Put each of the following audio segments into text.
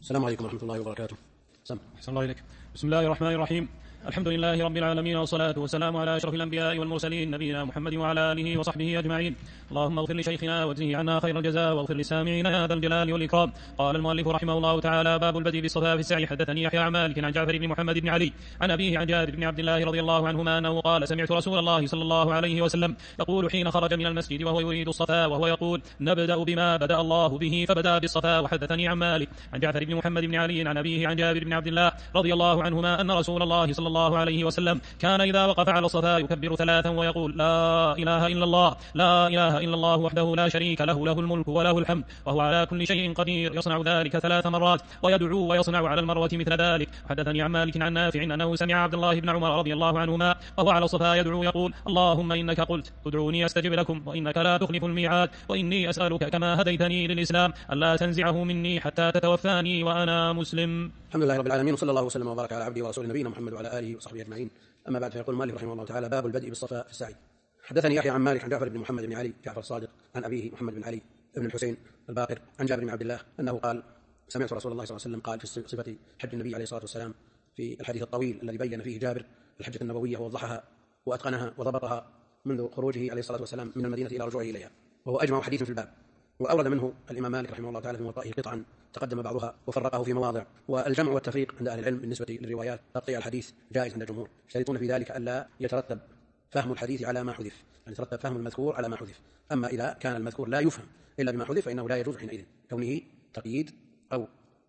السلام عليكم ورحمة الله وبركاته. أحسن الله إليك. بسم الله الرحمن الرحيم. الحمد لله رب العالمين، والصلاة والسلام على أشرف الأنبياء والمرسلين نبينا محمد وعلى آله وصحبه أجمعين. اللهم اغفر لشيخنا واجزه عنا خير الجزاء، واغفر لسامعين يا ذا الجلال والإكرام. قال المؤلف رحمه الله تعالى: باب البدء بالصفا في السعي. حدثني يحيى عن مالك عن جعفر بن محمد بن علي عن أبيه عن جابر بن عبد الله رضي الله عنهما أنه قال: سمعت رسول الله صلى الله عليه وسلم يقول حين خرج من المسجد وهو يريد الصفا وهو يقول: نبدأ بما بدأ الله به، فبدأ بالصفا. وحدثني عن مالك عن جعفر بن محمد بن علي عن أبيه عن جابر بن عبد الله رضي الله عنهما أن رسول الله صلى الله عليه وسلم كان إذا وقف على الصفا يكبر ثلاثا ويقول: لا إله إلا الله، لا إله إلا الله وحده لا شريك له، له الملك وله الحمد وهو على كل شيء قدير. يصنع ذلك 3 مرات ويدعو ويصنع على المروة مثل ذلك. حدثني عن مالك عن نافع أنه سمع عبد الله بن عمر رضي الله عنهما وهو على الصفا يدعو يقول: اللهم إنك قلت ادعوني أستجب لكم، وإنك لا تخلف الميعاد، وإني أسألك كما هديتني للإسلام ألا تنزعه مني حتى تتوفاني وأنا مسلم. الحمد لله رب العالمين، وصلى الله وسلم وبارك على عبده ورسوله نبينا محمد وعلى آله وصحبه أجمعين. أما بعد، فيقول المؤلف رحمه الله تعالى: باب البدء بالصفا في السعي. حدثني يحيى عن مالك عن جعفر بن محمد بن علي جعفر الصادق عن أبيه محمد بن علي بن الحسين الباقر عن جابر بن عبد الله أنه قال: سمعت رسول الله صلى الله عليه وسلم قال في صفة حج النبي عليه الصلاة والسلام في الحديث الطويل الذي بين فيه جابر الحجة النبوية ووضحها وأتقنها وضبطها منذ خروجه عليه الصلاة والسلام من المدينة إلى رجوعه إليها، وهو أجمع حديث في الباب. وأورد منه الإمام مالك رحمه الله تعالى في موطئه قطعا تقدم بعضها وفرقه في مواضع. والجمع والتفريق عند أهل العلم بالنسبة للروايات تقطيع الحديث جائز عند الجمهور، يشترطون في ذلك ألا يترتب فهم الحديث على ما حذف، يعني يترتب فهم المذكور على ما حذف. أما إذا كان المذكور لا يفهم إلا بما حذف فإنه لا يجوز حينئذ، كونه تقييد أو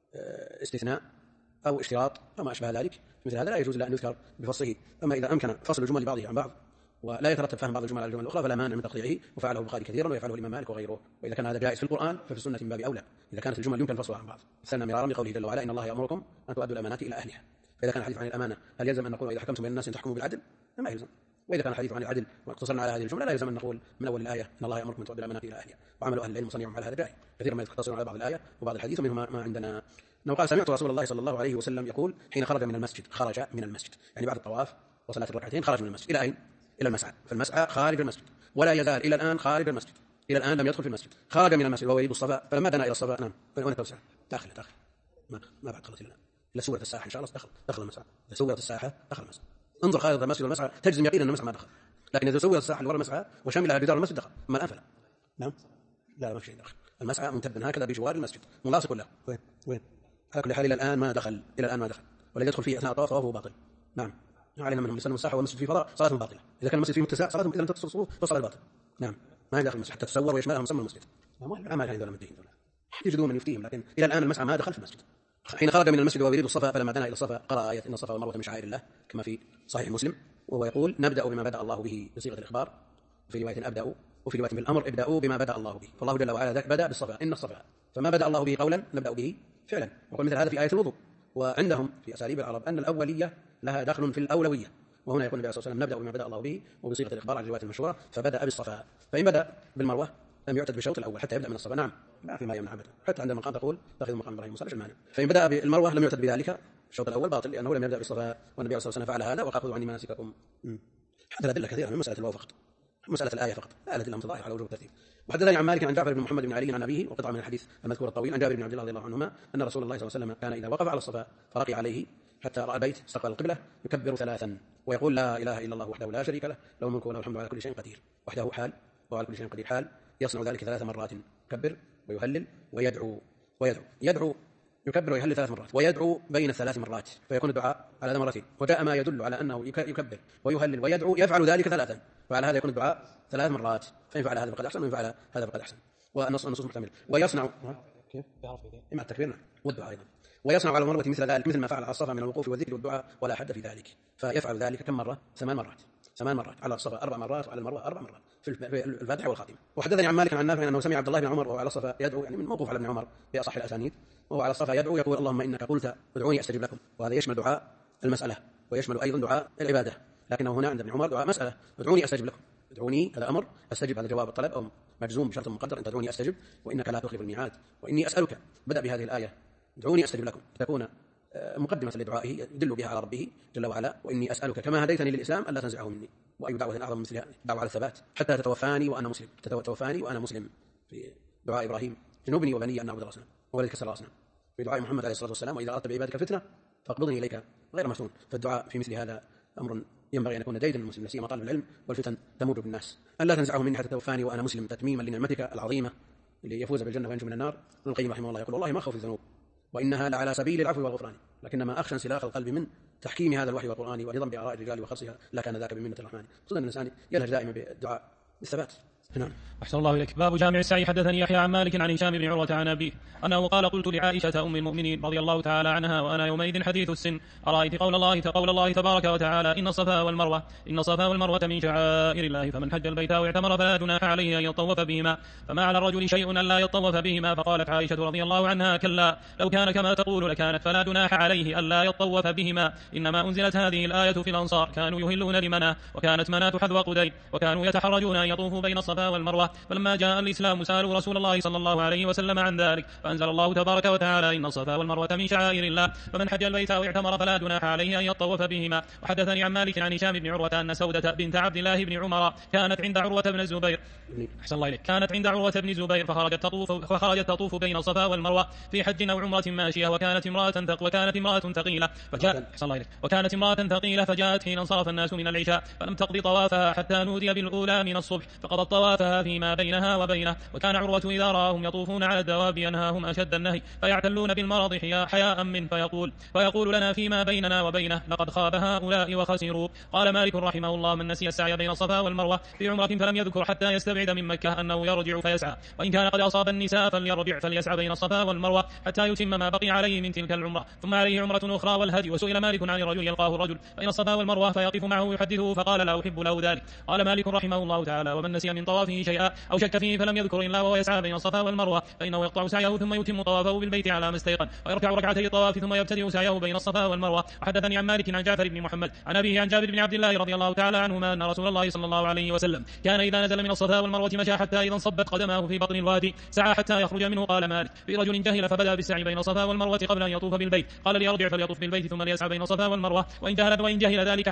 استثناء أو اشتراط أو ما أشبه ذلك، مثل هذا لا يجوز إلا أن يذكر بفصله. أما إذا أمكن فصل الجمل بعضها عن بعض ولا يترتب فهم بعض الجمل على الجمل الأخرى فلا مانع من تقطيعه، وفعله البخاري كثيرا ويفعله الإمام مالك وغيره. وإذا كان هذا جائز في القرآن ففي السنة من باب أولى، إذا كانت الجمل يمكن فصلها عن بعض. مثلنا مرارا لقوله جل وعلا: إن الله يأمركم أن تؤدوا الأمانات إلى أهلها. فإذا كان الحديث عن الأمانة هل يلزم أن نقول إذا حكمتم بين الناس أن تحكموا بالعدل؟ ما يلزم. وإذا كان الحديث عن العدل واقتصرنا على هذه الجملة لا يلزم أن نقول من أول الآية إن الله يأمركم أن تؤدوا الأمانات إلى أهلها. وعمل أهل العلم صنيع على هذا جائز، كثيرا ما يقتصرون على بعض الآية وبعض الحديث، ومنهم ما عندنا. أنه قال: سمعت رسول الله صلى الله عليه وسلم يقول حين خرج من المسجد. خرج من المسجد يعني بعد الطواف وصلاة الركعتين خرج من المسجد إلى أين؟ إلى المسعى. فالمسعى خارج المسجد ولا يزال إلى الآن خارج المسجد، إلى الآن لم يدخل في المسجد. خرج من المسجد وهو يريد الصفا، فلما دنا إلى الصفا نام وين توسع داخل ما بعد خلت إلا سورة الساحة إن شاء الله دخل المسعى. إذا سورة الساحة دخل المسعى. انظر خارج المسجد والمسعى تجزم يقينا أن المسعى ما دخل، لكن إذا سورة الساحة اللي وراء المسعى وشملها جدار المسجد دخل. أما الآن فلا. نعم لا ما في شيء داخل المسعى، ممتد هكذا بجوار المسجد ملاصق له. وين على كل حال إلى الآن ما دخل، ولا يدخل فيه أثناء الطواف فهو باطل. نعم علينا منهم لسان المساحة والمسجد فيه فضاء صلاة باطلة. إذا كان المسجد فيه متسع صلاة، إذا لم تتصل الصفوف فصلاة باطلة. نعم ما يدخل المسجد حتى تسور ويشملها مسمى المسجد. ما هذول مدين دولة يجدون من يفتيهم، لكن إلى الآن المسعى ما دخل في المسجد. حين خرج من المسجد وهو يريد الصفا فلما دنا إلى الصفا قرأ آية: إن الصفا والمروة من شعائر الله، كما في صحيح مسلم، وهو يقول: نبدأ بما بدأ الله به بصيغة الإخبار، في رواية أبدأ، وفي رواية بالأمر: ابدأوا بما بدأ الله به. فالله جل وعلا بدأ بالصفا، إن الصفا، فما بدأ الله به قولا نبدأ به فعلا. وقل مثل هذا في آية الوضوء. وعندهم في أساليب العرب أن الأولية لها دخل في الأولوية، وهنا يقول النبي صلى الله عليه وسلم: نبدأ بما بدأ الله به، وبصيغة الإخبار على الرواية المشهورة فبدأ بالصفا. فإن بدأ بالمروة لم يعتد بالشوط الأول حتى يبدأ من الصفا. نعم ما في ما يمنع أبدا، حتى عند المقام تقول تأخذ مقام إبراهيم موسى المانع. فإن بدأ بالمروة لم يعتد بذلك الشوط الأول باطل، لأنه لم يبدأ بالصفا، والنبي صلى الله عليه وسلم فعل هذا: وخذوا عني مناسككم. هذا أدلة كثيرة من مسألة الواو فقط، مسألة الآية فقط، لا أدلة متضاعفة على وجوب الترتيب. وحدثني عن مالك عن جعفر بن محمد بن علي عن أبيه وقطعة من الحديث المذكور الطويل عن جابر بن عبد الله رضي الله عنهما أن رسول الله صلى الله عليه وسلم كان إذا وقف على الصفا فرقي عليه حتى رأى البيت استقبل القبلة يكبر 3 ويقول: لا إله إلا الله وحده لا شريك له، له الملك وله الحمد على كل شيء قدير. وحده حال وعلى كل شيء قدير حال. يصنع ذلك 3 مرات، يكبر ويهلل يدعو يكبر ويهلل 3 مرات ويدعو بين ال3 مرات، فيكون الدعاء على مرتين. وجاء ما يدل على أنه يكبر ويهلل ويدعو يفعل ذلك 3، فعلى هذا يكون الدعاء 3 مرات. فإن فعل هذا فقد أحسن، وإن فعل هذا فقد أحسن. والنصوص محتمل. ويصنع كيف إما التكبير والدعاء أيضا. ويصنع على المروة مثل ذلك، مثل ما فعل على الصفا من الوقوف والذكر والدعاء ولا حد في ذلك. فيفعل ذلك كم مرة؟ 8 مرات. 8 مرات على الصفا، 4 مرات، وعلى المروة 4 مرات في الفاتحة والخاتمة. وحدثني عن مالك عن نافع أنه سمع عبد الله بن عمر وهو على الصفا يدعو، يعني من موقوف على ابن عمر بأصح الأسانيد، وهو على الصفا يدعو يقول: اللهم إنك قلت ادعوني أستجب لكم. وهذا يشمل دعاء المسألة ويشمل أيضا دعاء العبادة، لكنه هنا عند ابن عمر دعاء مسألة: ادعوني أستجب لكم. ادعوني هذا أمر، أستجب هذا جواب الطلب أو مجزوم بشرط مقدر: أن تدعوني أستجب، وإنك لا تخلف الميعاد، وإني أسألك. بدأ بهذه الآية ادعوني أستجب لكم تكون مقدمة لدعائه يدل بها على ربه جل وعلا: وإني أسألك كما هديتني للإسلام ألا تنزعه مني. وأي دعوة أعظم مثلها؟ دعوة على الثبات حتى تتوفاني وأنا مسلم. تتوفاني وأنا مسلم في دعاء إبراهيم: جنوبني وبني أن نعبد الأصنام وللكسر الأصنام. في دعاء محمد عليه الصلاة والسلام: وإذا أردت بعبادك الفتنة فاقبضني إليك غير مفتون. فالدعاء في مثل هذا أمر ينبغي أن يكون ديدا للمسلم، لا سيما طالب العلم، والفتن تموج بالناس. أن لا تنزعه مني حتى توفاني وأنا مسلم، تتميما لنعمتك العظيمة ليفوز بالجنة وينجو من النار. ابن القيم رحمه الله يقول: والله ما أخاف الذنوب وإنها لعلى سبيل العفو والغفران، لكنما أخشى انسلاخ القلب من تحكيم هذا الوحي والقرآن ونظام بآراء الرجال وخرصها، لا كان ذاك بمنة الرحمن. صدق الإنسان يلهج دائما بالدعاء بالثبات. نعم. أحسن الله إليك. باب جامع السعي. حدثني يحيى عن مالك عن هشام بن عروة عن أبيه أنه قال: قلت لعائشة أم المؤمنين رضي الله تعالى عنها وأنا يومئذ حديث السن: أرأيت قول الله تبارك وتعالى: إن الصفا والمروة من شعائر الله، فمن حج البيت أو اعتمر فلا جناح عليه أن يطوف بهما، فما على الرجل شيء أن لا يطوف بهما. فقالت عائشة رضي الله عنها: كلا، لو كان كما تقول لكانت، فلا جناح عليه أن لا يطوف بهما، إنما أنزلت هذه الآية في الأنصار، كانوا يهلون لمناه، وكانت مناة حذو قدي، وكانوا يتحرجون أن يطوفوا بين الصفا والمروة. فلما جاء الإسلام سألوا رسول الله صلى الله عليه وسلم عن ذلك، فأنزل الله تبارك وتعالى: إن الصفا والمروة من شعائر الله، فمن حج البيت أو اعتمر فلا جناح عليه أن يطوف بهما. وحدثني عن مالك عن هشام بن عروة أن سودة بنت عبد الله بن عمر كانت عند عروة بن الزبير أحسن الله إليك. كانت عند عروة بن الزبير فخرجت تطوف بين الصفا والمروة في حج أو عمرة ماشية، وكانت امرأة ثقيلة فجاءت حين انصرف الناس من العشاء، فلم تقض طوافها حتى نودي بالأولى من الصبح، فقضت طوافها فيما بينها وبينه. وكان عروة إذا رآهم يطوفون على الدواب ينهاهم أشد النهي، فيعتلون بالمرض حياء منه، فيقول لنا فيما بيننا وبينه: لقد خاب هؤلاء وخسروا. قال مالك رحمه الله: من نسي السعي بين الصفا والمروة في عمرة فلم يذكر حتى يستبعد من مكة أنه يرجع فيسعى، وإن كان قد أصاب النساء فليرجع فليسعى بين الصفا والمروة حتى يتم ما بقي عليه من تلك العمرة، ثم عليه عمرة أخرى والهدي. وسئل مالك عن الرجل يلقاه الرجل بين الصفا والمروة فيقف معه يحدثه، فقال: لا أحب له ذلك. قال مالك رحمه الله تعالى: ومن نسي من طوافه شيئا أو شك فيه فلم يذكر إلا وهو يسعى بين الصفا والمروة، فإنه يقطع سعيه ثم يتم طوافه بالبيت على ما استيقن، ويركع ركعتي الطواف ثم يبتدئ سعيه بين الصفا والمروة. وحدثني عن مالك عن جعفر بن محمد عن أبيه عن جابر بن عبد الله رضي الله تعالى عنهما أن رسول الله صلى الله عليه وسلم كان إذا نزل من الصفا والمروة مشى حتى إذا انصبت قدماه في بطن الوادي سعى حتى يخرج منه. قال مالك: في رجل جهل فبدأ بالسعي بين الصفا والمروة قبل أن يطوف بالبيت، قال: ليرجع فليطوف بالبيت ثم ليسعى بين الصفا والمروة، وإن جهل ذلك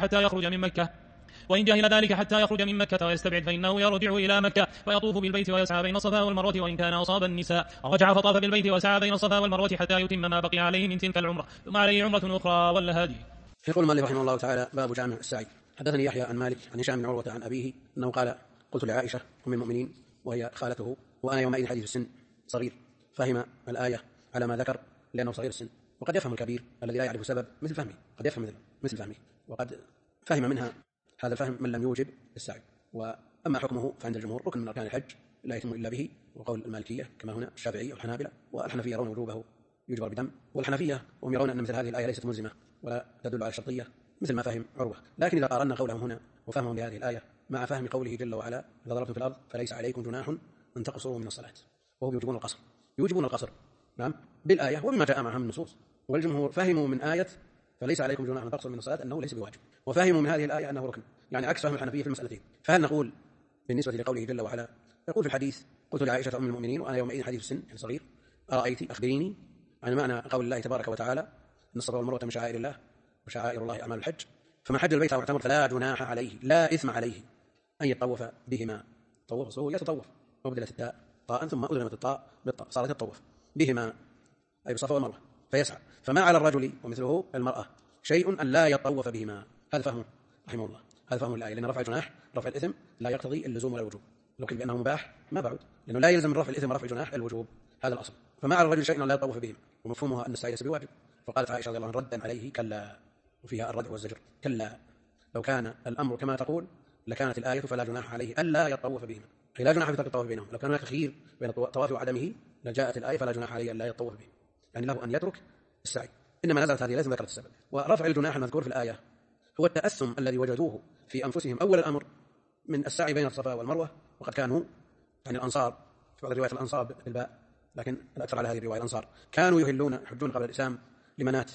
حتى يخرج من مكة ويستبعد فإنه يرجع إلى مكة فيطوف بالبيت ويسعى بين الصفا والمروة، وإن كان أصاب النساء رجع فطاف بالبيت وسعى بين الصفا والمروة حتى يتم ما بقي عليه من تلك العمرة، ثم عليه عمرة أخرى والهدي. يقول مالك رحمه الله تعالى: باب جامع السعي. حدثني يحيى عن مالك عن هشام بن عروة عن أبيه أنه قال: قلت لعائشة أم المؤمنين وهي خالته وأنا يومئذ حديث السن صغير، فهم الآية على ما ذكر لأنه صغير السن، وقد يفهم الكبير الذي لا يعرف سبب مثل فهمه، قد يفهم مثل فهمه، وقد فهم منها هذا الفهم من لم يوجب السعي. وأما حكمه فعند الجمهور ركن من أركان الحج لا يتم إلا به، وقول المالكية كما هنا الشافعية والحنابلة، والحنفية يرون وجوبه يجبر بدم، والحنفية هم يرون أن مثل هذه الآية ليست ملزمة ولا تدل على الشرطية مثل ما فهم عروة. لكن إذا قارنا قولهم هنا وفهمهم لهذه الآية مع فهم قوله جل وعلا: إذا ضربتم في الأرض فليس عليكم جناح أن تقصروا من الصلاة، وهم يوجبون القصر نعم بالآية وبما جاء معها من النصوص. والجمهور فهموا من آية فليس عليكم جناح أن تقصروا من الصلاة أنه ليس بواجب، وفهموا من هذه الآية أنه ركن، يعني عكس فهم الحنفية في المسألتين. فهل نقول بالنسبة لقوله جل وعلا يقول في الحديث: قلت لعائشة أم المؤمنين وأنا يومئذ حديث السن يعني صغير: أرأيت أخبريني عن معنى قول الله تبارك وتعالى: إن الصفا والمروة من شعائر الله وشعائر الله أعمال الحج، فمن حج البيت أو اعتمر فلا جناح عليه لا إثم عليه أن يتطوف بهما. طوف أصله يتطوف، وبدلت التاء طاء ثم أدغمت الطاء بالطاء صارت يتطوف بهما أي بالصفا والمروة فيسعى، فما على الرجل ومثله المرأة شيء أن لا يطوف بهما. هذا فهمه رحمه الله، هذا فهم الآية، لأن رفع الجناح رفع الإثم لا يقتضي اللزوم ولا الوجوب، لو كان بأنه مباح ما بعد، لأنه لا يلزم من رفع الإثم رفع الجناح الوجوب، هذا الأصل. فما على الرجل شيء أن لا يطوف بهما، ومفهومها أن السعي ليس بواجب. فقالت عائشة رضي الله عنها ردا عليه: كلا، وفيها الردع والزجر، كلا لو كان الأمر كما تقول لكانت الآية فلا جناح عليه ألا يطوف بهما، لا جناح في ترك الطواف بينهم. لو كان هناك خير بين الطواف وعدمه لجاءت الآية فلا جناح عليه ألا يطوف به، يعني له أن يترك السعي، إنما نزلت هذه لازم ذكرت السبب. ورفع الجناح المذكور في الآية هو التأثم الذي وجدوه في أنفسهم أول الأمر من السعي بين الصفا والمروة، وقد كانوا يعني الأنصار في بعض الروايات الأنصار بالباء، لكن الأكثر على هذه الرواية الأنصار كانوا يحجون قبل الإسلام لمنات،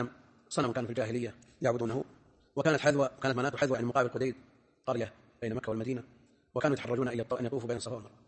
وصنم كان في الجاهلية يعبدونه، كانت منات حذوة يعني مقابل قديد قرية بين مكة والمدينة، وكانوا يتحرجون إلى أن يطوفوا بين الصفا والمروة،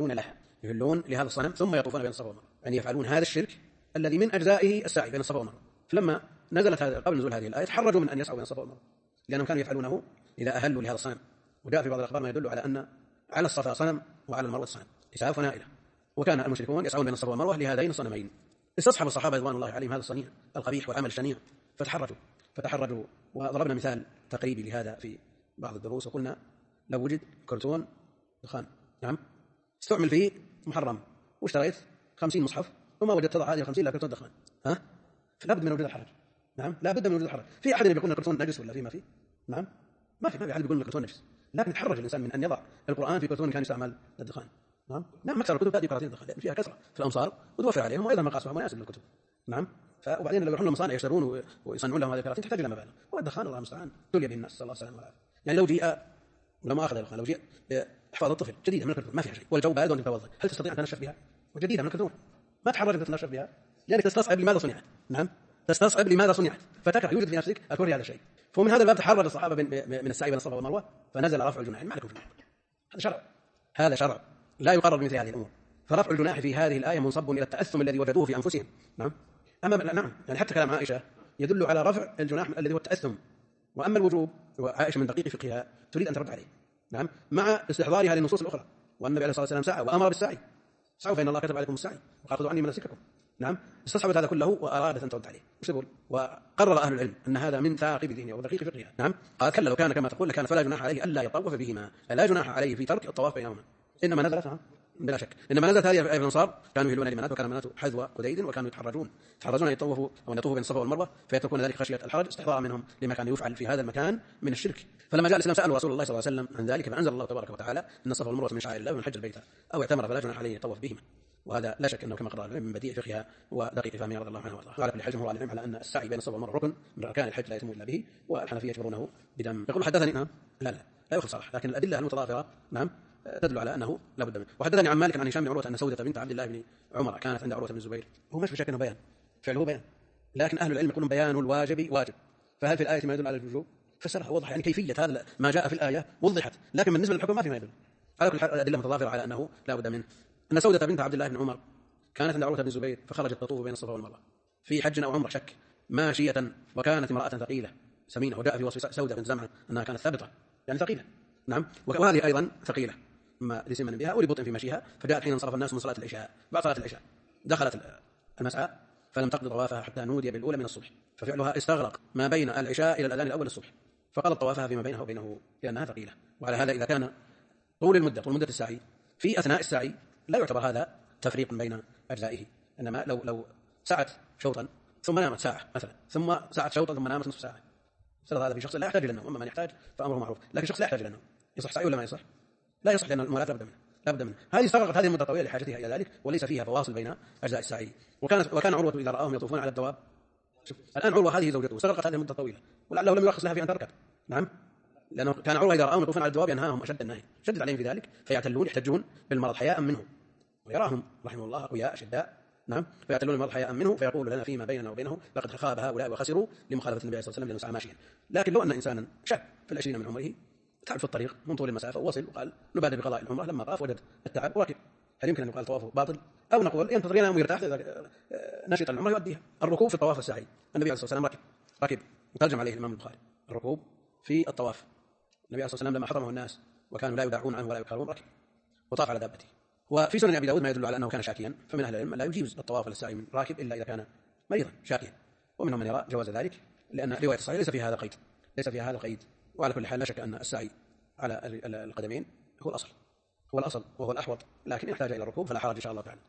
يهلون لهذا الصنم ثم يطوفون بين الصفا والمروة، يعني يفعلون هذا الشرك الذي من أجزائه السعي بين الصفا والمروة. فلما نزلت قبل نزول هذه الآية تحرجوا من أن يسعوا بين الصفا والمروة، لأنهم كانوا يفعلونه إذا أهلوا لهذا الصنم. وجاء في بعض الأخبار ما يدل على أن على الصفا صنم وعلى المروة صنم إسعاف ونائلة، وكان المشركون يسعون بين الصفا والمروة لهذين الصنمين استصحب الصحابة رضوان الله عليهم هذا الصنيع القبيح والعمل الشنيع فتحرجوا وضربنا مثال تقريبي لهذا في بعض الدروس وقلنا لو وجد كرتون دخان نعم استعمل فيه محرم واشتريت 50 مصحف وما وجدت تضع هذه 50 إلا كرتون دخان لا بد من وجود الحرج. نعم لا بد من وجود الحرج. في أحد يقول الكرتون نجس ولا فيه؟ نعم ما في أحد يقول الكرتون نجس، لكن يتحرج الإنسان من أن يضع القرآن في كرتون كان يستعمل للدخان. نعم أكثر الكتب تأتي كراتين دخان لأن فيها كثرة في الأمصار وتوفر عليهم وأيضا مقاسها مناسب للكتب. نعم وبعدين لو يروحون المصانع يشترون ويصنعون لهم هذه الكراتين تحتاج إلى مبالغ، والدخان الله المستعان تلي به الناس صلى الله عليه وسلم. يعني لو جيء ولما أخذ الدخان لو جيء احفاظ الطفل جديدة من الكرتون ما فيها شيء والجو بارد وأنت تتوضأ، هل تستطيع أن تنشف بها؟ وجديدة من الكرتون ما تحرج أن تتنشف بها لأنك تستصعب لماذا صنعت. نعم تستصعب لماذا صنعت فتكره يوجد في نفسك الكره هذا الشيء. فمن هذا الباب تحرج الصحابة من السعي بين الصفا والمروة فنزل رفع الجناح. ما لكم جناح، هذا شرع لا يقرر بمثل هذه الأمور. فرفع الجناح في هذه الآية منصب إلى التأثم الذي وجدوه في أنفسهم. نعم نعم يعني حتى كلام عائشة يدل على رفع الجناح الذي هو التأثم. وأما الوجوب وعائشة من دقيق فقهها تريد أن ترد عليه. نعم مع استحضارها للنصوص الأخرى والنبي عليه الصلاة والسلام سعى وأمر بالسعي، سعوا فإن الله كتب عليكم السعي وقال خذوا عني مناسككم. نعم استصحبت هذا كله وأرادت أن ترد عليه. وش يقول؟ وقرر أهل العلم أن هذا من ثاقب ذهنها ودقيق فقهها. نعم قال كلا لو كان كما تقول لكان فلا جناح عليه ألا يطوف بهما، لا جناح عليه في ترك الطواف بينهما. إنما نزلت بلا شك إنما نزلت هذه في الأنصار كانوا يهلون لمنات وكان منات حذو قديد وكانوا يتحرجون أن يطوفوا أو أن يطوفوا بين الصفا والمروة فيتركون ذلك خشية الحرج استحضارا منهم لما كان يفعل في هذا المكان من الشرك. فلما جاء الإسلام سألوا رسول الله صلى الله عليه وسلم عن ذلك فأنزل الله تبارك وتعالى إن الصفا والمروة من شعائر الله ومن حج البيت أو اعتمر فلا جناح عليه يطوف بهما. وهذا لا شك أنه كما قرر من بديع فقهها ودقيق فهمها رضي الله عنه وارضاه. وعلى كل حال جمهور العلم على أن السعي بين الصفا والمروة ركن من أركان الحج لا يتم إلا به، والحنفية يجبرونه بدم. يقول حدثني لا يخلص صراحة، لكن الأدلة المتضافرة نعم تدل على أنه لا بد منه. وحدثني عن مالك عن هشام بن عروة أن سودة بنت عبد الله بن عمر كانت عند عروة بن الزبير. هو مش بشك أنه بيان فعله بيان، لكن أهل العلم يقولون بيان الواجب واجب، فهل في الآية ما يدل على الوجوب؟ فسرها وضح يعني كيفية هذا ما جاء في الآية وضحت، لكن بالنسبة للحكم ما في ما يدل. على كل حال الأدلة متضافرة على أنه لا بد منه. أن سودة بنت عبد الله بن عمر كانت عند عروة بن الزبير فخرجت تطوف بين الصفا والمروة في حج أو عمرة شك ماشية، وكانت امرأة ثقيلة سمينة، وجاء في وصف سودة بنت زمعة أنها كانت ثابتة يعني ثقيلة. نعم وهذه أيضا ثقيلة ما لسمن بها ولبطء في مشيها. فجاءت حين انصرف الناس من صلاة العشاء بعد صلاة العشاء دخلت المسعى فلم تقضي طوافها حتى نودي بالأولى من الصبح، ففعلها استغرق ما بين العشاء إلى الأذان الأول الصبح، فقضت طوافها فيما بينها وبينه لأنها ثقيلة. وعلى هذا إذا كان طول مدة السعي في أثناء السعي لا يعتبر هذا تفريق بين أجزائه، إنما لو سعت شوطا ثم نامت ساعة مثلا ثم سعت شوطا ثم نامت نصف ساعة صار هذا في شخص لا يحتاج إلى النوم. أما من يحتاج فأمره معروف، لكن شخص لا يحتاج إلى النوم يصح سعي ولا ما يصح؟ لا يصح لأن المولاة لا بد منه. هذه استغرقت هذه المدة طويلة لحاجتها إلى ذلك وليس فيها فواصل بين أجزاء السعي. وكان عروة إذا رآهم يطوفون على الدواب. الآن عروة هذه زوجته استغرقت هذه المدة طويلة ولعله لم يرخص لها في أن تركب. نعم لأنه كان عروة إذا رآهم يطوفون على الدواب ينهاهم أشد النهي، شدد عليهم في ذلك فيعتلون يحتجون بالمرض حياء منه، ويراهم رحمه الله أقوياء أشداء. نعم فيعتلون المرض حياء منه فيقول لنا فيما بيننا وبينه لقد خاب هؤلاء وخسروا لمخالفة النبي صلى الله عليه وسلم لأنه ماشيا. لكن لو أن إنسانا شاب في العشرين من عمره تعب في الطريق من طول المسافة ووصل وقال نبادر بقضاء العمرة، لما طاف وجد التعب وركب، هل يمكن أن يقال طوافه باطل؟ أو نقول ينتظر ينام ويرتاح نشط العمرة يؤديها. الركوب في الطواف السعي النبي عليه الصلاة والسلام ركب وترجم عليه الإمام البخاري الركوب في الطواف. النبي عليه الصلاة والسلام لما حضرمه الناس وكانوا لا يدعون عنه ولا يقهرون ركب وطاف على دابته. وفي سنن أبي داود ما يدل على أنه كان شاكيا، فمن أهل العلم لا يجيز الطواف للسعي من راكب إلا إذا كان مريضا شاكيا، ومنهم من يرى جواز ذلك لأن رواية الصحيح ليس فيها هذا القيد. وعلى كل حال لا شك أن السعي على القدمين هو الأصل وهو الأحوط، لكن يحتاج إلى الركوب فلا حرج إن شاء الله تعالى.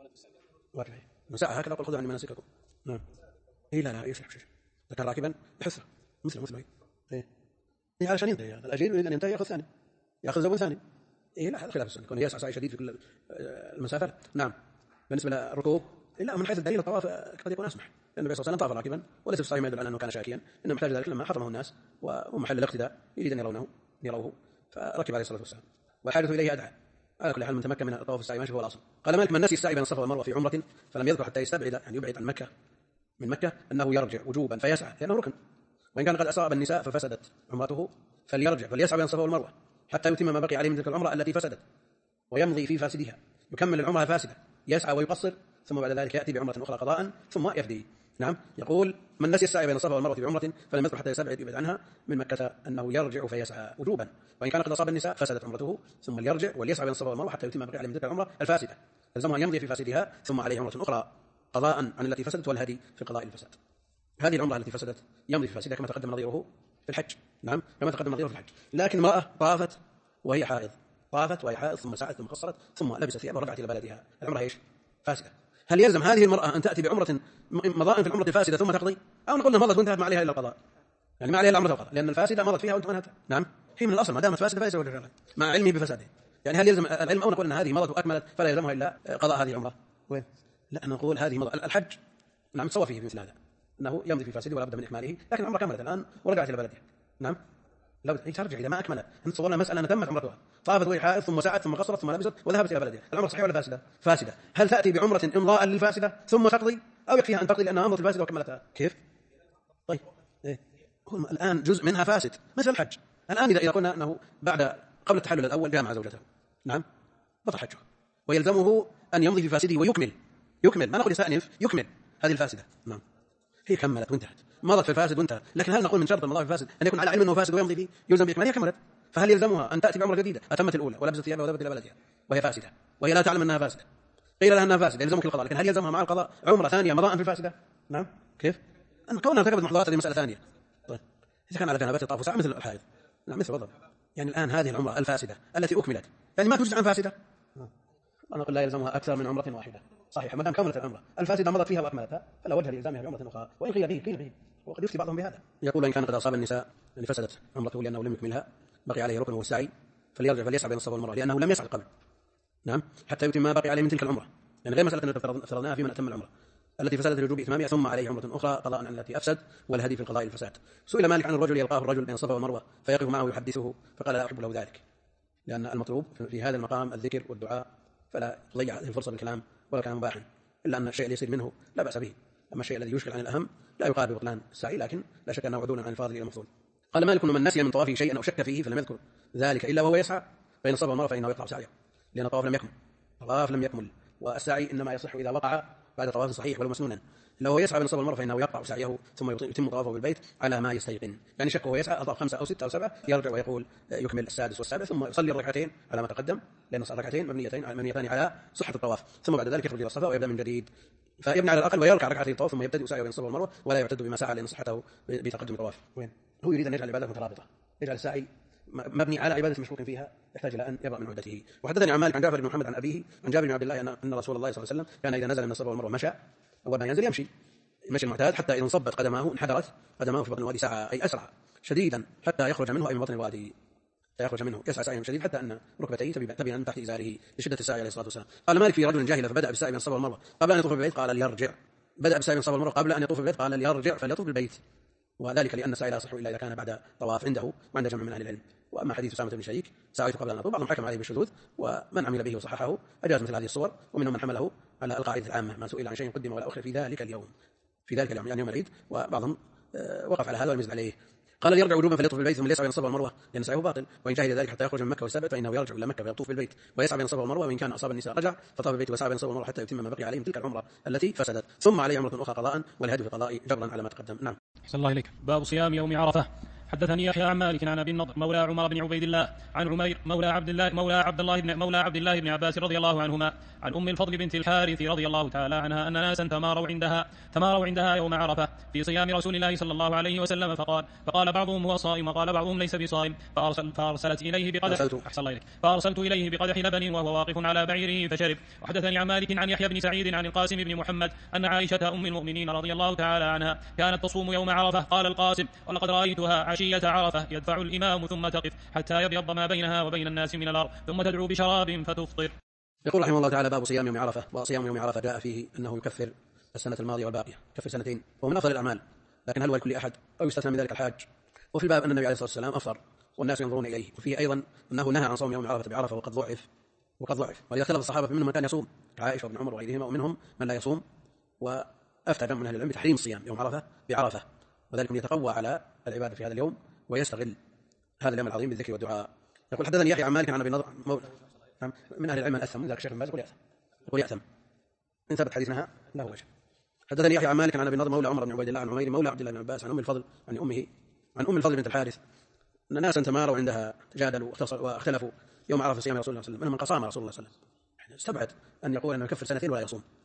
مساعة هكذا قل خذوا عني مناسككم. نعم لا يصلح شيء إذا كان راكبا يحثه مثله إيه علشان ينتهي الأجير يريد أن ينتهي يأخذ ثاني يأخذ زبون ثاني. لا هذا خلاف السنة كون يسعى سعي شديد في كل المسافات. نعم بالنسبة للركوب إلا من حيث الدليل الطواف قد يكون أسمح، لأن النبي صلى الله عليه وسلم طاف راكبا وليس في الصحيح ما يدل على أنه كان شاكيا، إنما محتاج ذلك لما حطمه الناس ومحل الاقتداء يريد أن يروه فركب عليه الصلاة والسلام والحاجة إليه أدعى. على كل حال من تمكن من الطواف السعي ماشي هو الأصل. قال مالك من نسي السعي بين الصفا والمروة في عمرة فلم يذكر حتى يستبعد يعني يبعد عن من مكة أنه يرجع وجوبا فيسعى لأنه ركن، وإن كان قد أصاب النساء ففسدت عمرته فليسعى بين الصفا والمروة حتى يتم ما بقي عليه من تلك العمرة التي فسدت ويمضي في فاسدها، يكمل العمرة الفاسدة يسعى ويقصر ثم بعد ذلك يأتي بعمرة أخرى قضاء ثم يفدي. نعم يقول من نسي السعي بين الصفا والمروة في عمرة فلم يذكر حتى يبعد عنها من مكة أنه يرجع فيسعى وجوبا، وإن كان قد أصاب النساء فسدت عمرته ثم يرجع وليسعى بين الصفا والمروة حتى يتم ما بقي عليه من تلك العمرة الفاسدة، يلزمه أن يمضي في فاسدها ثم عليه عمرة أخرى قضاء عن التي فسدت والهدي في قضاء الفساد. هذه العمرة التي فسدت يمضي في فاسدها كما تقدم نظيره في الحج. نعم كما تقدم نظيره في الحج. لكن امرأة طافت وهي حائض، طافت وهي حائض ثم سعت ثم قصرت ثم لبست ثيابها ورجعت إلى بلدها، العمرة ايش؟ فاسدة. هل يلزم هذه المرأة أن تأتي بعمرة مضاء في العمرة الفاسدة ثم تقضي، أو نقول مضت وانتهت ما عليها إلا القضاء؟ يعني ما عليها إلا عمرة القضاء، لأن الفاسدة مضت فيها وانتهت. نعم هي من الأصل ما دامت فاسدة فليس وجه فعلها مع علمه بفساده. يعني هل يلزم العلم أو نقول أن هذه مضت وأكملت فلا يلزمها إلا قضاء هذه العمرة؟ وين؟ لا نقول هذه مضت. الحج نعم سوى فيه مثل هذا أنه يمضي في فاسده ولا بد من إكماله، لكن العمرة كملت الآن ورجعت إلى بلدها. نعم لو ترجع إذا ما أكملت. أنت تصورنا مسألة أن تمت عمرتها، طافت وهي حائض ثم سعت ثم قصرت ثم لبست وذهبت إلى بلدها، العمرة صحيحة ولا فاسدة؟ فاسدة. هل تأتي بعمرة إمضاء للفاسدة ثم تقضي، أو يكفيها أن تقضي لأنها أمضت الفاسدة وكملتها؟ كيف؟ طيب إيه؟ الآن جزء منها فاسد مثل الحج. الآن إذا قلنا أنه قبل التحلل الأول جامع زوجته، نعم بطل حجه ويلزمه أن يمضي في فاسده ويكمل، ما نقول يستأنف، يكمل هذه الفاسدة. نعم هي كملت وانتهت، مضت في الفاسد وانتهت، لكن هل نقول من شرط المضاء في الفاسد أن يكون على علم أنه فاسد ويمضي فيه؟ يلزم بإكمالها كملت. فهل يلزمها أن تأتي بعمرة جديدة أتمت الأولى ولبست ثيابها وذهبت إلى بلدها وهي فاسدة وهي لا تعلم أنها فاسدة، قيل لها أنها فاسدة يلزمك القضاء، لكن هل يلزمها مع القضاء عمرة ثانية مضاء في الفاسدة؟ نعم كيف؟ أن كونها ارتكبت محظورات هذه مسألة ثانية. طيب إذا كان على جنابات طاف وسعى مثل الحائض، نعم مثل وضع. يعني الآن هذه العمرة الفاسدة التي أكملت يعني ما تجزع عن فاسدة، أنا أقول لا يلزمها أكثر من عمرة واحدة. صحيح ما دام كملت العمرة الفاسدة مضت فيها وأكملتها فلا وجه لإلزامها بعمرة أخرى، وإن قيل به وقد يفتي بعضهم بهذا. يقول إن كان قد أصاب النساء يعني فسدت عمرته لأنه لم يكملها بقي عليه ركن والسعي فليرجع فليسعى بين الصفا والمروة لأنه لم يسعى قبل. نعم حتى يتم ما بقي عليه من تلك العمرة، يعني غير مسألة افترضناها في من أتم العمرة التي فسدت لوجوب إتمامها ثم عليه عمرة أخرى قضاء عن التي أفسد والهدي في القضاء الفساد. سئل مالك عن الرجل يلقاه الرجل بين الصفا والمروة فيقف معه يحدثه فقال لا أحب له ذلك، لأن المطلوب في هذا المقام الذكر والدعاء فلا تضيع هذه الفرصة بالكلام ولا كان مباحا، إلا أن الشيء اللي يصير منه لا بأس به، أما الشيء الذي يشكل عن الأهم لا يقال ببطلان السعي، لكن لا شك أنه عدول عن الفاضل إلى المفضول. قال مالك من نسي من طوافه شيئا أو شك فيه فلم يذكر ذلك إلا وهو يسعى بين الصفا والمروة فإنه يقطع سعيه، لأن الطواف لم يكمل والسعي إنما يصح إذا وقع بعد طواف صحيح ولو مسنونا. لو يسعى بين الصفا والمروة فإنه يقطع سعيه ثم يتم طوافه بالبيت على ما يستيقن، يعني شك وهو يسعى أطاف 5 أو 6 أو 7 يرجع ويقول يكمل السادس والسابع ثم يصلي الركعتين على ما تقدم، لأن الركعتين مبنيتان على صحة الطواف، ثم بعد ذلك يخرج إلى الصفا ويبدأ من جديد فيبني على الأقل ويركع ركعتين الطواف ثم يبتدئ سعيه بين الصفا والمروة ولا يعتد بما سعى لأن صحته بتقدم الطواف. وين هو يريد أن يجعل العبادة مترابطة، يجعل السعي مبني على عبادة مشروط فيها يحتاج إلى أن يبرأ من عدته. وحدثني عن مالك عن جعفر بن محمد عن أبيه عن جابر بن عبد الله أن رسول الله صلى الله عليه وسلم كان إذا نزل من الصفا والمروة مشى، أول ما ينزل يمشي المعتاد حتى إذا انصبت قدماه انحدرت قدماه في بطن الوادي سعى أي أسرع شديدا حتى يخرج منه أي من بطن الوادي، يخرج منه يسعى سعيا شديد حتى أن ركبتيه تبين من تحت إزاره لشدة السعي عليه الصلاة والسلام. قال مالك في رجل جاهل فبدأ بالسعي بين الصفا والمروة قبل أن يطوف بالبيت قال ليرجع، بدأ بالسعي بين الصفا والمروة قبل أن يطوف بالبيت قال ليرجع فليطوف بالبيت، وذلك لأن السعي لا يصح إلا إذا كان بعد طواف عنده وعند جمع من أهل العلم. وأما حديث أسامة بن شريك سعيت قبل أن أطوف بعضهم حكم عليه بالشذوذ ومن عمل به وصححه أجاز مثل هذه الصور، ومنهم من حمله على القاعدة العامة ما سئل عن شيء قدم ولا أخر في ذلك اليوم يعني يوم العيد، وبعضهم وقف على هذا ولم يزد عليه. قال ليرجع وجوبا فليطوف بالبيت ثم ليسعى بين الصفا والمروة لأن سعيه باطل، وإن جاهد ذلك حتى يخرج من مكة ويستبعد فإنه يرجع إلى مكة فيطوف بالبيت ويسعى بين الصفا والمروة، وإن كان أصاب النساء رجع فطاف بالبيت وسعى بين الصفا والمروة حتى يتم ما بقي عليه من تلك العمرة التي فسدت ثم عليه عمرة أخرى قضاء والهدي في القضاء جبرا على ما تقدم. نعم. أحسن الله إليك. باب صيام يوم عرفة. حدثني يحيى عن مالك عن ابي النضر مولى عمر بن عبيد الله عن عمير مولى عبد الله بن عباس رضي الله عنهما عن ام الفضل بنت الحارث رضي الله تعالى عنها ان ناسا تماروا عندها يوم عرفه في صيام رسول الله صلى الله عليه وسلم فقال بعضهم هو صائم وقال بعضهم ليس بصائم فارسلت اليه بقدح لبن وهو واقف على بعيره فشرب. وحدثني عن مالك عن يحيى بن سعيد عن القاسم بن محمد ان عائشه ام المؤمنين رضي الله تعالى عنها كانت تصوم يوم عرفه. قال القاسم ولقد رايتها عشية عرفة يدفع الإمام ثم تقف حتى يبيض ما بينها وبين الناس من الأرض ثم تدعو بشراب فتفطر. يقول رحمه الله تعالى باب صيام يوم عرفة. وصيام يوم عرفة جاء فيه أنه يكفر السنة الماضية والباقية، يكفر سنتين ومن أفضل الأعمال، لكن هل هو لكل أحد أو يستثنى من ذلك الحاج؟ وفي الباب أن النبي عليه الصلاة والسلام أفطر والناس ينظرون إليه، وفيه أيضا أنه نهى عن صوم يوم عرفة بعرفة وقد ضعف ولذا اختلف الصحابة منهم من كان يصوم كعائشة وابن عمر وغيرهما ومنهم من لا يصوم، وأفتى جمع من أهل العلم بتحريم الصيام يوم عرفة بعرفة، وذلك يتقوى على العبادة في هذا اليوم ويستغل هذا اليوم العظيم بالذكر والدعاء. يقول حدثني يحيى عن مالك عن ابي النضر من اهل العلم الاثم من ذاك الشيخ باز يقول يأثم ان ثبت حديثنا لا هو وجه. حدثني يحيى عن مالك عن ابي النضر مولى عمر بن عبيد الله عن عمير مولى عبد الله بن عباس عن ام الفضل عن ام الفضل بنت الحارث ان ناسا تماروا عندها تجادلوا واختلفوا يوم عرفه صيام رسول الله صلى الله عليه وسلم، منهم من قصام رسول الله صلى الله عليه وسلم، استبعد ان يقول انه يكفر سنتين ولا يصوم،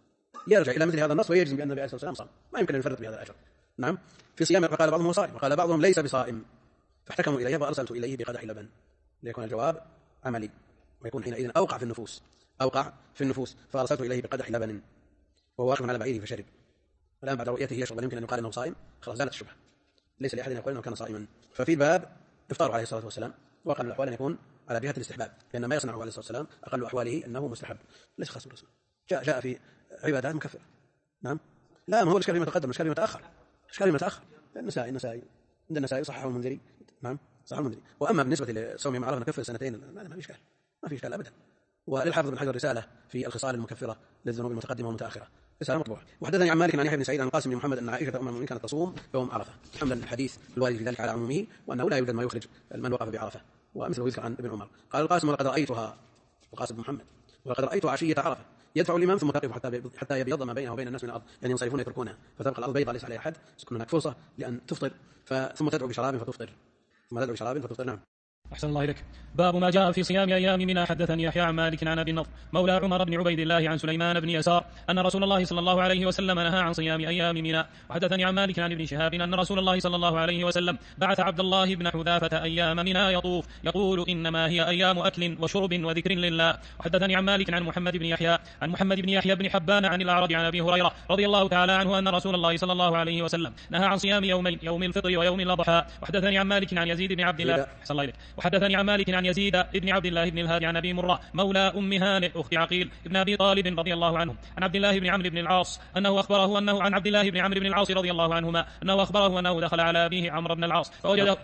يرجع إلى مثل هذا النص ويجزم بأن النبي عليه الصلاة والسلام صام، ما يمكن أن يفرط بهذا الأجر. نعم. في صيام فقال بعضهم هو صائم وقال بعضهم ليس بصائم، فاحتكموا إليه فأرسلت إليه بقدح لبن ليكون الجواب عملي ويكون حينئذ أوقع في النفوس فأرسلت إليه بقدح لبن وهو واقف على بعيره فشرب. الآن بعد رؤيته يشرب، هل يمكن أن يقال أنه صائم؟ خلاص زالت الشبهة، ليس لأحد يقول أنه كان صائما. ففي الباب إفطاره عليه الصلاة والسلام، وأقل الأحوال أن يكون على جهة الاستحباب، لأن ما يصنعه عليه الصلاة والسلام أقل أحواله أنه مستحب، ليس خاص بالرسول. جاء في عبادات مكفرة. نعم. لا، ما هو الإشكال فيما تقدم، الإشكال فيما تأخر. النسائي عند النسائي صححه المنذري. نعم، صححه المنذري. وأما بالنسبة لصوم يوم عرفة نكفر سنتين، ما في إشكال أبدا. وللحافظ بن حجر رسالة في الخصال المكفرة للذنوب المتقدمة والمتأخرة، رسالة مطبوعة. وحدثني عن مالك عن يحيى بن سعيد عن القاسم بن محمد أن عائشة أم المؤمنين كانت تصوم يوم عرفة، حملا للحديث الوارد في ذلك على عمومه، وأنه لا يوجد ما يخرج من وقف بعرفة، ومثله يذكر عن ابن عمر. قال القاسم ولقد رأيتها، القاسم بن محمد، ولقد رأيتها عشية عرفة يدفع الإمام ثم تقف حتى يبيض ما بينه وبين الناس من الأرض، يعني ينصرفون يتركونها فتبقى الأرض بيضاء ليس عليها أحد، تكون هناك فرصة لأن تفطر ثم تدعو بشراب فتفطر. نعم. أحسن الله إليك. باب ما جاء في صيام أيام منى. حدثني يحيى عن مالك عن أبي النضر مولى عمر بن عبيد الله عن سليمان بن يسار أن رسول الله صلى الله عليه وسلم نهى عن صيام أيام منى. وحدثني عن مالك عن ابن شهاب أن رسول الله صلى الله عليه وسلم بعث عبد الله بن حذافة أيام منى يطوف يقول إنما هي أيام أكل وشرب وذكر لله. وحدثني عن مالك عن محمد بن يحيى بن حبان عن الأعرج عن أبي هريرة رضي الله تعالى عنه أن رسول الله صلى الله عليه وسلم نهى عن صيام يومين، يوم الفطر ويوم الأضحى. وحدثني عن مالك عن يزيد بن عبد الله أحسن الله إليك. وحدثني عن مالك عن يزيد بن عبد الله بن الهادي عن أبي مرة مولى أم هانئ أخت عقيل بن أبي طالب رضي الله عنه عن عبد الله بن عمرو بن العاص أنه أخبره أنه عن عبد الله بن عمرو بن العاص رضي الله عنهما أنه أخبره أنه دخل على أبيه عمرو بن العاص فوجده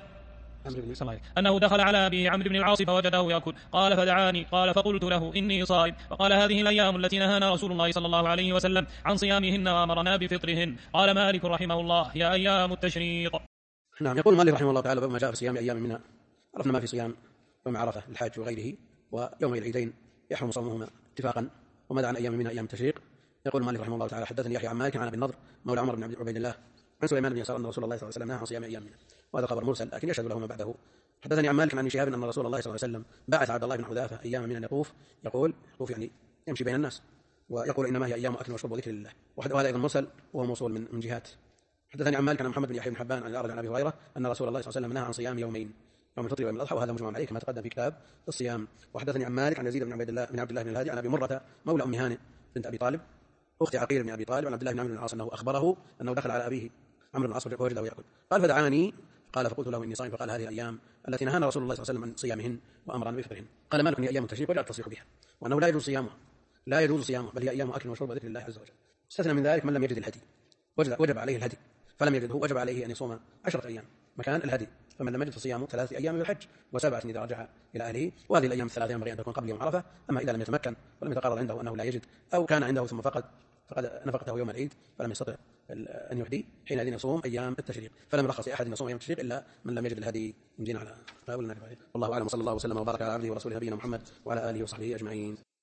عمرو بن العاص فوجده يأكل. قال فدعاني، قال فقلت له إني صائم، فقال هذه الأيام التي نهانا رسول الله صلى الله عليه وسلم عن صيامهن وأمرنا بفطرهن. قال مالك رحمه الله هي أيام التشريق. نعم. يقول مالك رحمه الله تعالى بما جاء في صيام أيام منى. عرفنا ما في صيام يوم عرفة للحاج وغيره ويوم العيدين يحرم صومهما اتفاقا. وماذا عن أيام منى أيام التشريق؟ يقول مالك رحمه الله تعالى حدثني يحيى عن مالك عن أبي النضر مولى عمر بن عبيد الله عن سليمان بن يسار أن رسول الله صلى الله عليه وسلم نهى عن صيام أيام منى، وهذا خبر مرسل لكن يشهد له ما بعده. حدثني عن مالك عن شهاب أن رسول الله صلى الله عليه وسلم بعث عبد الله بن حذافة أيام منى يطوف يعني يمشي بين الناس ويقول إنما هي أيام أكل وشرب وذكر الله، وهذا أيضا مرسل وهو موصول من جهات. حدثني عن مالك عن محمد بن يحيى بن حبان عن الأعرج عن أبي هريرة أن رسول الله صلى الله عليه وسلم نهى عن صيام يومين، يوم الفطر ويوم الأضحى، وهذا مجمع عليه كما تقدم في كتاب الصيام. وحدثني عن مالك عن يزيد بن عبد الله بن الهادي عن أبي مرة مولى أم هانئ بنت أبي طالب أخت عقيل بن أبي طالب عن عبد الله بن عمرو بن العاص أنه أخبره أنه دخل على أبيه عمرو بن العاص ووجده يأكل. قال فدعاني، قال فقلت له إني صائم، فقال هذه الأيام التي نهانا رسول الله صلى الله عليه وسلم عن صيامهن وأمرنا بفطرهن. قال مالك هي أيام التشريق وجاء التصريح بها وأنه لا يجوز صيامه بل هي أيام أكل وشرب وذكر الله عز وجل. استثنى من ذلك من لم يجد الهدي وجب عليه الهدي، فلم يجده وجب عليه أن يصوم 10 أيام مكان الهدي، فمن لم يجد فصيام 3 أيام بالحج و7 إذا رجع إلى أهله، وهذه الأيام 3 ينبغي أن تكون قبل يوم عرفة. أما إذا لم يتمكن ولم يتقرر عنده أنه لا يجد أو كان عنده ثم فقد نفقته يوم العيد فلم يستطع أن يهدي، حينئذ يصوم أيام التشريق. فلم يرخص أحد أن يصوم أيام التشريق إلا من لم يجد الهدي. يمدينا على والله أعلم، وصلى الله وسلم وبارك على عبده ورسوله نبينا محمد وعلى آله وصحبه أجمعين.